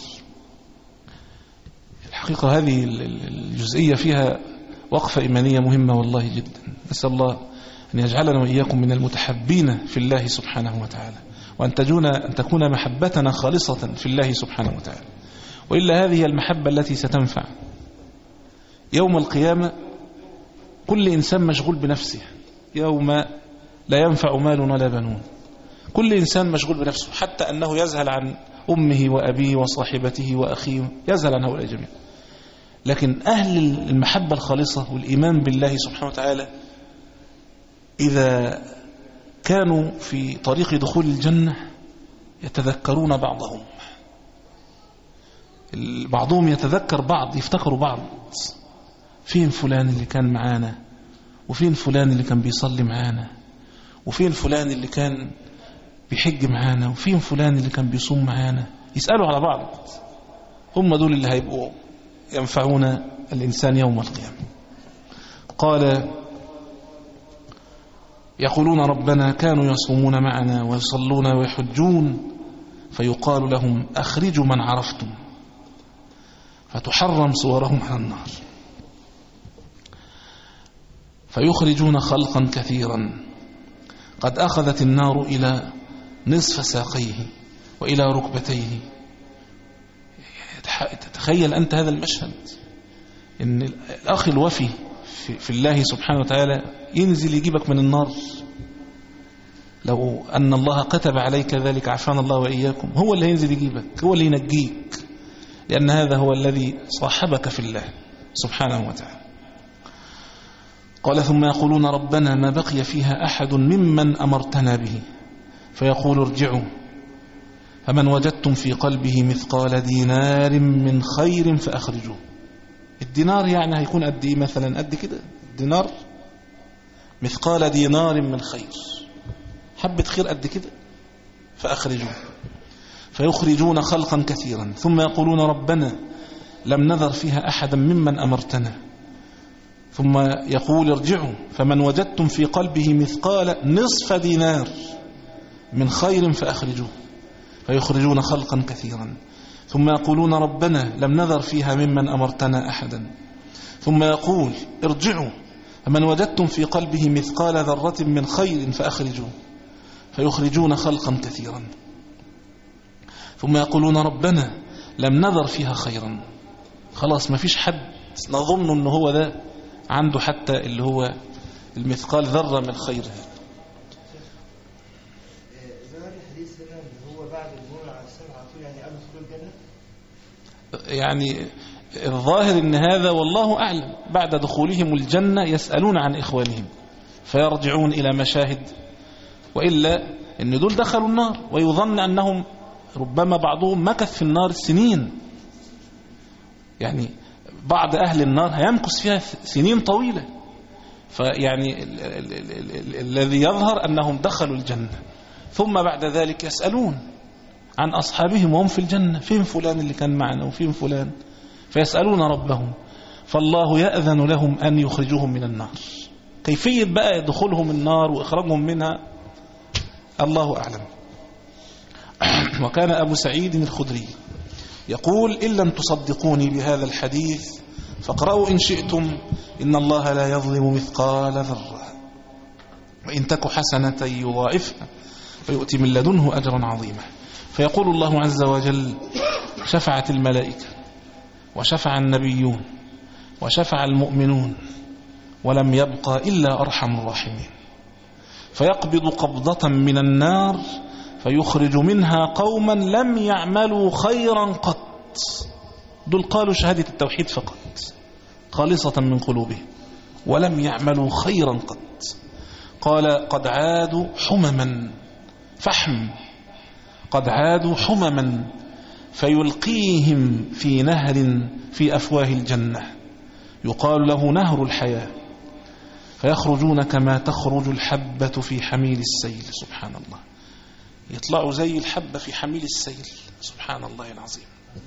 الحقيقة هذه الجزئية فيها وقفة إيمانية مهمة والله جدا، نسأل الله أن يجعلنا وإياكم من المتحبين في الله سبحانه وتعالى، وأن أن تكون محبتنا خالصة في الله سبحانه وتعالى، وإلا هذه المحبة التي ستنفع يوم القيامة. كل إنسان مشغول بنفسه يوم لا ينفع مال ولا بنون، كل إنسان مشغول بنفسه، حتى أنه يذهل عن أمه وأبيه وصاحبته وأخيه، يذهل عن هؤلاء جميعا. لكن أهل المحبة الخالصة والإيمان بالله سبحانه وتعالى إذا كانوا في طريق دخول الجنة يتذكرون بعضهم، بعضهم يتذكر بعض، يفتكروا بعض، فين فلان اللي كان معانا، وفين فلان اللي كان بيصلي معانا، وفين فلان اللي كان بيحج معانا، وفين فلان اللي كان بيصوم معانا، يسألوا على بعض. هم دول اللي هيبقوا ينفعون الإنسان يوم القيامة. قال يقولون ربنا كانوا يصومون معنا ويصلون ويحجون، فيقال لهم أخرجوا من عرفتم، فتحرم صورهم على النار، فيخرجون خلقا كثيرا قد أخذت النار إلى نصف ساقيه وإلى ركبتيه. تخيل أنت هذا المشهد، إن الأخ الوفي في الله سبحانه وتعالى ينزل يجيبك من النار، لو أن الله كتب عليك ذلك عافانا الله وإياكم، هو اللي ينزل يجيبك، هو اللي ينجيك، لأن هذا هو الذي صاحبك في الله سبحانه وتعالى. قال ثم يقولون ربنا ما بقي فيها أحد ممن أمرتنا به، فيقول ارجعوا فمن وجدتم في قلبه مثقال دينار من خير فأخرجوه. الدينار يعني هيكون قد ايه؟ مثلا قد كده الدينار، مثقال دينار من خير، حبة خير قد كده، فأخرجوه. فيخرجون خلقا كثيرا ثم يقولون ربنا لم نذر فيها أحدا ممن أمرتنا. ثم يقول ارجعوا فمن وجدتم في قلبه مثقال نصف دينار من خير فأخرجوه. فيخرجون خلقا كثيرا ثم يقولون ربنا لم نذر فيها ممن أمرتنا أحدا. ثم يقول ارجعوا فمن وجدتم في قلبه مثقال ذرة من خير فأخرجوه. فيخرجون خلقا كثيرا ثم يقولون ربنا لم نذر فيها خيرا. خلاص ما فيش حد نظن أنه هو ده عنده حتى اللي هو المثقال ذرة من خير. يعني الظاهر ان هذا والله أعلم بعد دخولهم الجنة يسألون عن إخوانهم فيرجعون إلى مشاهد، وإلا ان دول دخلوا النار ويظن أنهم ربما بعضهم مكث في النار سنين. يعني بعض أهل النار هيمكث فيها سنين طويلة. فيعني ال ال ال ال ال الذي يظهر أنهم دخلوا الجنة ثم بعد ذلك يسألون عن أصحابهم وهم في الجنة، فين فلان اللي كان معنا وفين فلان، فيسألون ربهم فالله يأذن لهم أن يخرجوهم من النار. كيفية بقى دخولهم النار وإخراجهم منها الله أعلم. وكان أبو سعيد الخدري يقول إن لم تصدقوني بهذا الحديث فاقرأوا إن شئتم إن الله لا يظلم مثقال ذرة وإن تك حسنة يضاعفها فيؤتي من لدنه أجرا عظيما. فيقول الله عز وجل شفعت الملائكة وشفع النبيون وشفع المؤمنون ولم يبقى إلا أرحم الراحمين. فيقبض قبضة من النار فيخرج منها قوما لم يعملوا خيرا قط. دول قالوا شهادة التوحيد فقط خالصة من قلوبهم ولم يعملوا خيرا قط. قال قد عادوا حمما فحم قد عادوا حمما فيلقيهم في نهر في أفواه الجنة يقال له نهر الحياة فيخرجون كما تخرج الحبة في حميل السيل. سبحان الله، يطلعوا زي الحبة في حميل السيل. سبحان الله العظيم.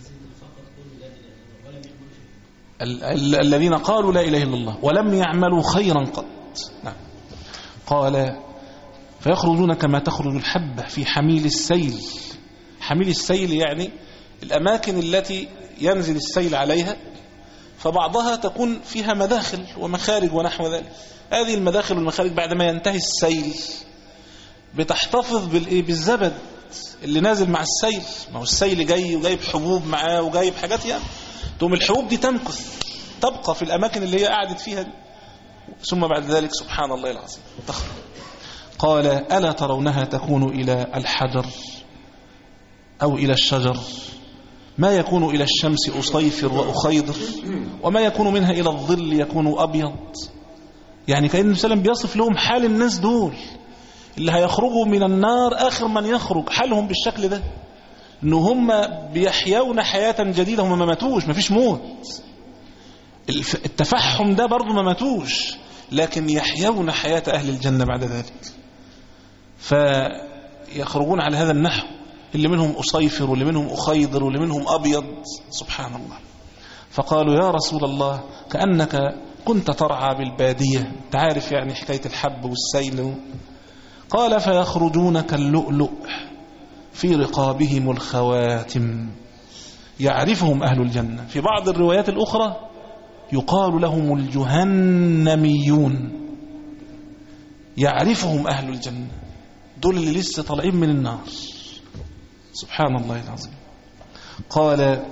ال ال الذين قالوا لا إله إلا الله ولم يعملوا خيرا قط. نعم. قال فيخرجون كما تخرج الحبة في حميل السيل. حميل السيل يعني الأماكن التي ينزل السيل عليها، فبعضها تكون فيها مداخل ومخارج ونحو ذلك. هذه المداخل والمخارج بعد ما ينتهي السيل بتحتفظ بالزبد اللي نازل مع السيل. ما هو السيل جاي وجايب حبوب معاه وجايب حاجات، يعني تقوم الحبوب دي تمكث تبقى في الأماكن اللي هي قاعدت فيها دي. ثم بعد ذلك سبحان الله العظيم تخرج. قال ألا ترونها تكون إلى الحجر أو إلى الشجر ما يكون إلى الشمس أصيفر وأخيضر وما يكون منها إلى الظل يكون أبيض. يعني كأن النبي صلى الله عليه وسلم بيصف لهم حال الناس دول اللي هيخرجوا من النار آخر من يخرج، حالهم بالشكل ده إن هم بيحيون حياة جديدة. هم ما ماتوش، ما فيش موت. التفحم ده برضو ما ماتوش، لكن يحيون حياة أهل الجنة بعد ذلك. فيخرجون على هذا النحو، اللي منهم أصيفر واللي منهم أخيضر واللي منهم أبيض. سبحان الله. فقالوا يا رسول الله كأنك كنت ترعى بالبادية، تعرف يعني حكاية الحب والسيل. قال فيخرجون كاللؤلؤ في رقابهم الخواتم يعرفهم أهل الجنة. في بعض الروايات الأخرى يقال لهم الجهنميون يعرفهم أهل الجنة، دول اللي لسه طالعين من النار. سبحان الله العظيم. قال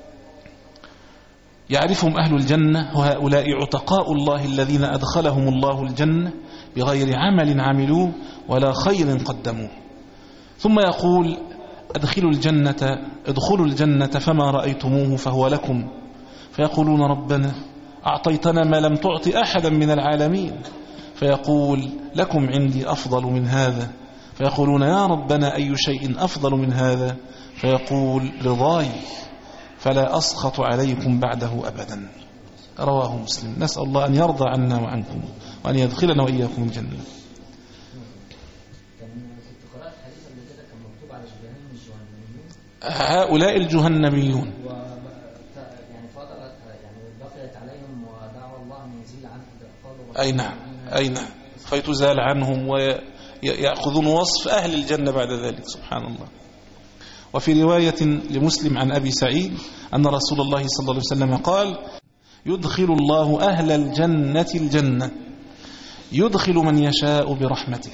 يعرفهم أهل الجنة وهؤلاء عتقاء الله الذين أدخلهم الله الجنة بغير عمل عملوه ولا خير قدموه. ثم يقول ادخلوا الجنة ادخلوا الجنة فما رأيتموه فهو لكم. فيقولون ربنا أعطيتنا ما لم تعط أحدا من العالمين. فيقول لكم عندي أفضل من هذا. فيقولون يا ربنا أي شيء أفضل من هذا؟ فيقول رضاي فلا أسخط عليكم بعده أبدا. رواه مسلم. نسأل الله أن يرضى عنا وعنكم وأن يدخلنا وإياكم الجنة. هؤلاء الجهنميون يعني فضلت يعني بقيت عليهم ودعوا الله أن يزيل عنهم. أي نعم أي نعم فيتزال عنهم ويأخذون وصف أهل الجنة بعد ذلك سبحان الله. وفي رواية لمسلم عن أبي سعيد أن رسول الله صلى الله عليه وسلم قال يدخل الله أهل الجنة الجنة يدخل من يشاء برحمته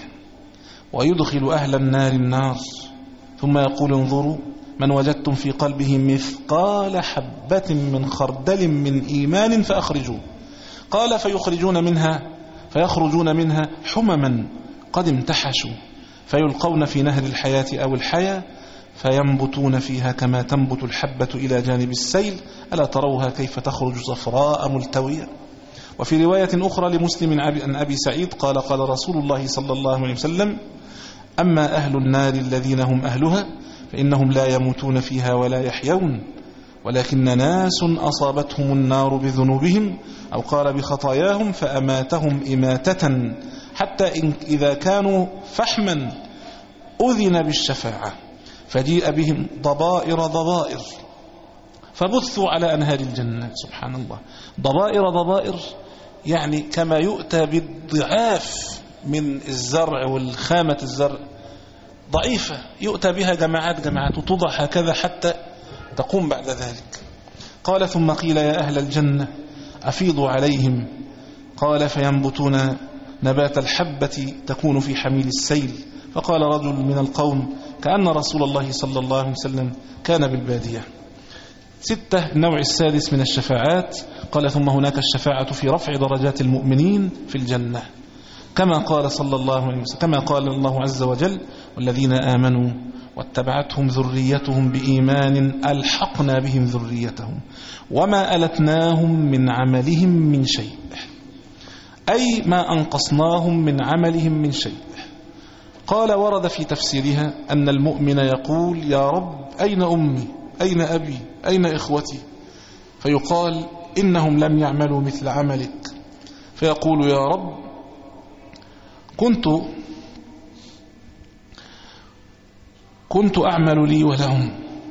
ويدخل أهل النار النار ثم يقول انظروا من وجدتم في قلبه مثقال حبة من خردل من إيمان فأخرجوه. قال فيخرجون منها فيخرجون منها حمما قد امتحشوا فيلقون في نهر الحياة أو الحياة فينبتون فيها كما تنبت الحبة إلى جانب السيل ألا تروها كيف تخرج صفراء ملتوية. وفي رواية أخرى لمسلم عن أبي سعيد قال قال رسول الله صلى الله عليه وسلم أما أهل النار الذين هم أهلها فإنهم لا يموتون فيها ولا يحيون ولكن ناس أصابتهم النار بذنوبهم أو قال بخطاياهم فأماتهم إماتة حتى إن إذا كانوا فحما أذن بالشفاعة فجيء بهم ضبائر ضبائر فبثوا على أنهار الجنة. سبحان الله. ضبائر ضبائر يعني كما يؤتى بالضعاف من الزرع والخامة الزرع ضعيفة يؤتى بها جماعات جماعات وتوضع هكذا حتى تقوم بعد ذلك. قال ثم قيل يا أهل الجنة أفيضوا عليهم قال فينبتون نبات الحبة تكون في حميل السيل. فقال رجل من القوم كأن رسول الله صلى الله عليه وسلم كان بالبادية. ستة النوع السادس من الشفاعات قال ثم هناك الشفاعة في رفع درجات المؤمنين في الجنة كما قال صلى الله عليه وسلم كما قال الله عز وجل والذين آمنوا واتبعتهم ذريتهم بإيمان ألحقنا بهم ذريتهم وما ألتناهم من عملهم من شيء أي ما أنقصناهم من عملهم من شيء. قال ورد في تفسيرها أن المؤمن يقول يا رب أين أمي أين أبي أين إخوتي فيقال إنهم لم يعملوا مثل عملك فيقول يا رب كنت كنت أعمل لي ولهم.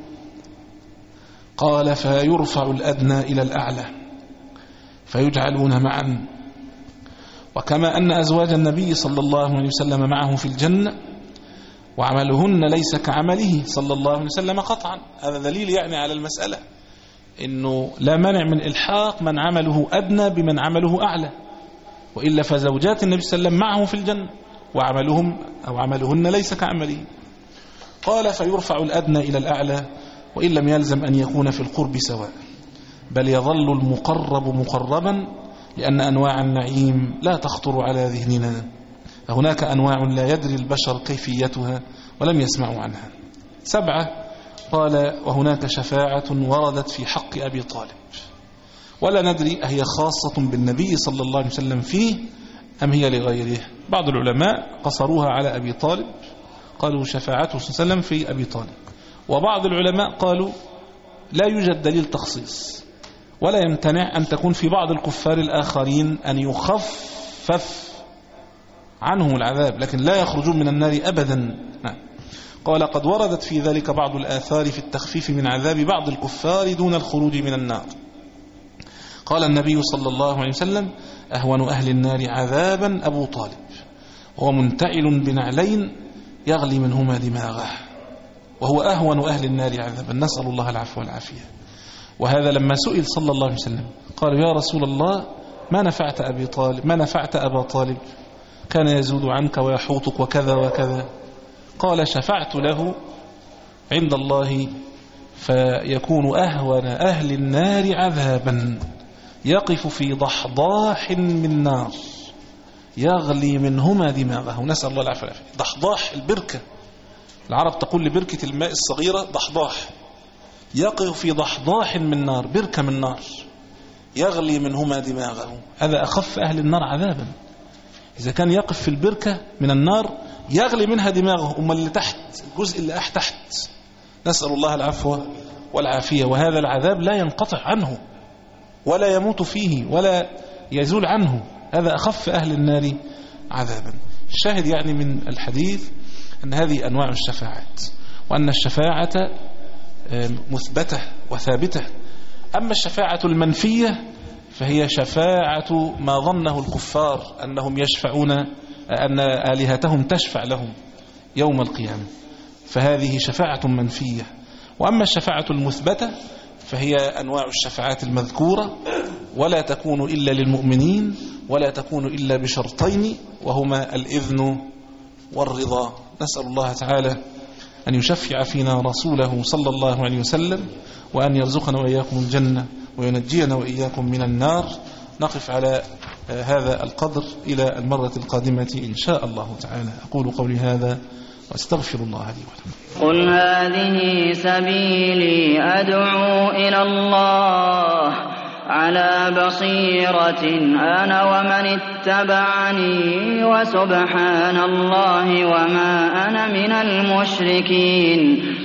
قال فيرفع الأدنى إلى الأعلى فيجعلون معا وكما أن أزواج النبي صلى الله عليه وسلم معه في الجنة وعملهن ليس كعمله صلى الله عليه وسلم قطعا. هذا دليل يعني على المسألة إنه لا مانع من إلحاق من عمله أدنى بمن عمله أعلى وإلا فزوجات النبي صلى الله عليه وسلم معه في الجنة وعملهم أو عملهن ليس كعمله. قال فيرفع الأدنى إلى الأعلى وإن لم يلزم أن يكون في القرب سواء بل يظل المقرب مقربا لأن أنواع النعيم لا تخطر على ذهننا فهناك أنواع لا يدري البشر كيفيتها ولم يسمعوا عنها. سبعة قال وهناك شفاعة وردت في حق أبي طالب ولا ندري أهي خاصة بالنبي صلى الله عليه وسلم فيه أم هي لغيره. بعض العلماء قصروها على أبي طالب قالوا شفاعته صلى الله عليه وسلم في أبي طالب وبعض العلماء قالوا لا يوجد دليل تخصيص ولا يمتنع أن تكون في بعض الكفار الآخرين أن يخفف عنهم العذاب لكن لا يخرجون من النار أبدا. نعم. قال قد وردت في ذلك بعض الآثار في التخفيف من عذاب بعض الكفار دون الخروج من النار. قال النبي صلى الله عليه وسلم أهون أهل النار عذابا أبو طالب وهو منتعل بنعلين يغلي منهما دماغه وهو أهون أهل النار عذابا نسأل الله العفو والعافية. وهذا لما سئل صلى الله عليه وسلم قالوا يا رسول الله ما نفعت أبي طالب ما نفعت أبا طالب كان يزود عنك ويحوطك وكذا وكذا. قال شفعت له عند الله فيكون أهون أهل النار عذابا يقف في ضحضاح من نار يغلي منهما دماغه نسأل الله العافية. ضحضاح البركة العرب تقول لبركة الماء الصغيرة ضحضاح يقف في ضحضاح من نار بركة من نار يغلي منهما دماغه. هذا أخف أهل النار عذابا إذا كان يقف في البركة من النار يغلي منها دماغه أما اللي تحت الجزء اللي أح تحت نسأل الله العفو والعافية. وهذا العذاب لا ينقطع عنه ولا يموت فيه ولا يزول عنه هذا أخف أهل النار عذابا. الشاهد يعني من الحديث أن هذه أنواع الشفاعات وأن الشفاعة مثبتة وثابتة. أما الشفاعة المنفية فهي شفاعة ما ظنه الكفار أنهم يشفعون، أن آلهتهم تشفع لهم يوم القيامة، فهذه شفاعة منفية. وأما الشفاعة المثبتة فهي أنواع الشفاعات المذكورة، ولا تكون إلا للمؤمنين، ولا تكون إلا بشرطين، وهما الإذن والرضا. نسأل الله تعالى أن يشفع فينا رسوله صلى الله عليه وسلم، وأن يرزقنا وإياكم الجنة، وينجينا وإياكم من النار. نقف على هذا القدر إلى المرة القادمة إن شاء الله تعالى. أقول قولي هذا واستغفر الله لي ولكم. قل هذه سبيلي أدعو إلى الله على بصيرة أنا ومن اتبعني وسبحان الله وما أنا من المشركين.